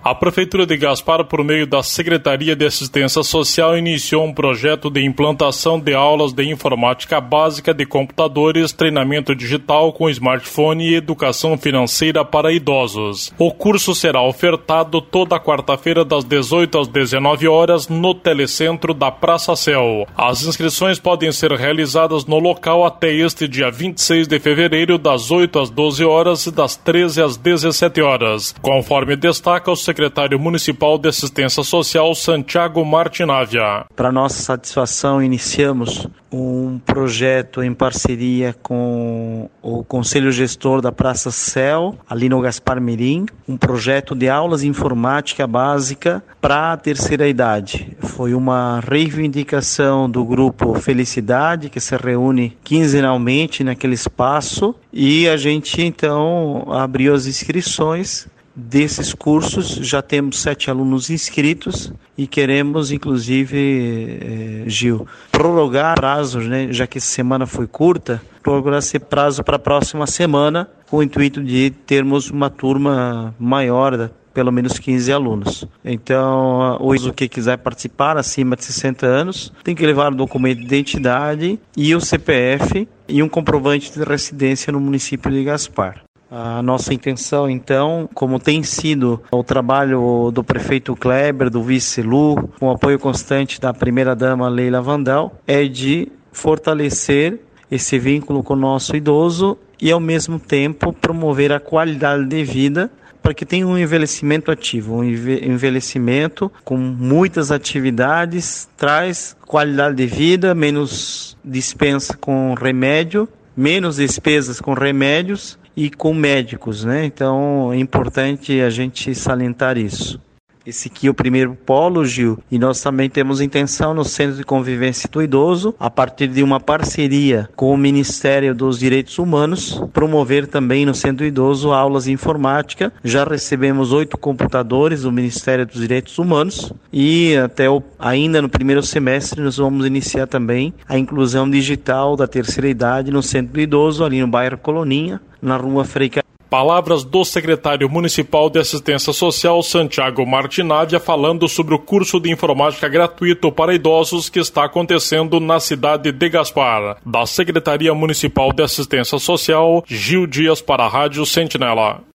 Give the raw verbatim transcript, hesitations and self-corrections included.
A Prefeitura de Gaspar, por meio da Secretaria de Assistência Social, iniciou um projeto de implantação de aulas de informática básica de computadores, treinamento digital com smartphone e educação financeira para idosos. O curso será ofertado toda quarta-feira das dezoito às dezenove horas no Telecentro da Praça Céu. As inscrições podem ser realizadas no local até este dia vinte e seis de fevereiro, das oito às doze horas e das treze às dezessete horas, conforme destaca o secretário municipal de Assistência Social, Santiago Martinávia. Para nossa satisfação, iniciamos um projeto em parceria com o Conselho Gestor da Praça Céu, ali no Gaspar Mirim, um projeto de aulas de informática básica para a terceira idade. Foi uma reivindicação do grupo Felicidade, que se reúne quinzenalmente naquele espaço, e a gente então abriu as inscrições desses cursos. Já temos sete alunos inscritos e queremos, inclusive, eh, Gil, prorrogar prazos, né, já que essa semana foi curta, prorrogar esse prazo para a próxima semana, com o intuito de termos uma turma maior, pelo menos quinze alunos. Então, hoje, o que quiser participar, acima de sessenta anos, tem que levar o documento de identidade e o C P F e um comprovante de residência no município de Gaspar. A nossa intenção, então, como tem sido o trabalho do prefeito Kleber, do vice Lu, com o apoio constante da primeira-dama Leila Vandal, é de fortalecer esse vínculo com o nosso idoso e, ao mesmo tempo, promover a qualidade de vida para que tenha um envelhecimento ativo. Um envelhecimento com muitas atividades traz qualidade de vida, menos dispensa com remédio, menos despesas com remédios e com médicos, né? Então é importante a gente salientar isso. Esse aqui é o primeiro polo, Gil, e nós também temos intenção no Centro de Convivência do Idoso, a partir de uma parceria com o Ministério dos Direitos Humanos, promover também no Centro do Idoso aulas de informática. Já recebemos oito computadores do Ministério dos Direitos Humanos e até o, ainda no primeiro semestre nós vamos iniciar também a inclusão digital da terceira idade no Centro do Idoso, ali no bairro Coloninha, na rua Frei. Palavras do secretário municipal de Assistência Social, Santiago Martinávia, falando sobre o curso de informática gratuito para idosos que está acontecendo na cidade de Gaspar. Da Secretaria Municipal de Assistência Social, Gil Dias para a Rádio Sentinela.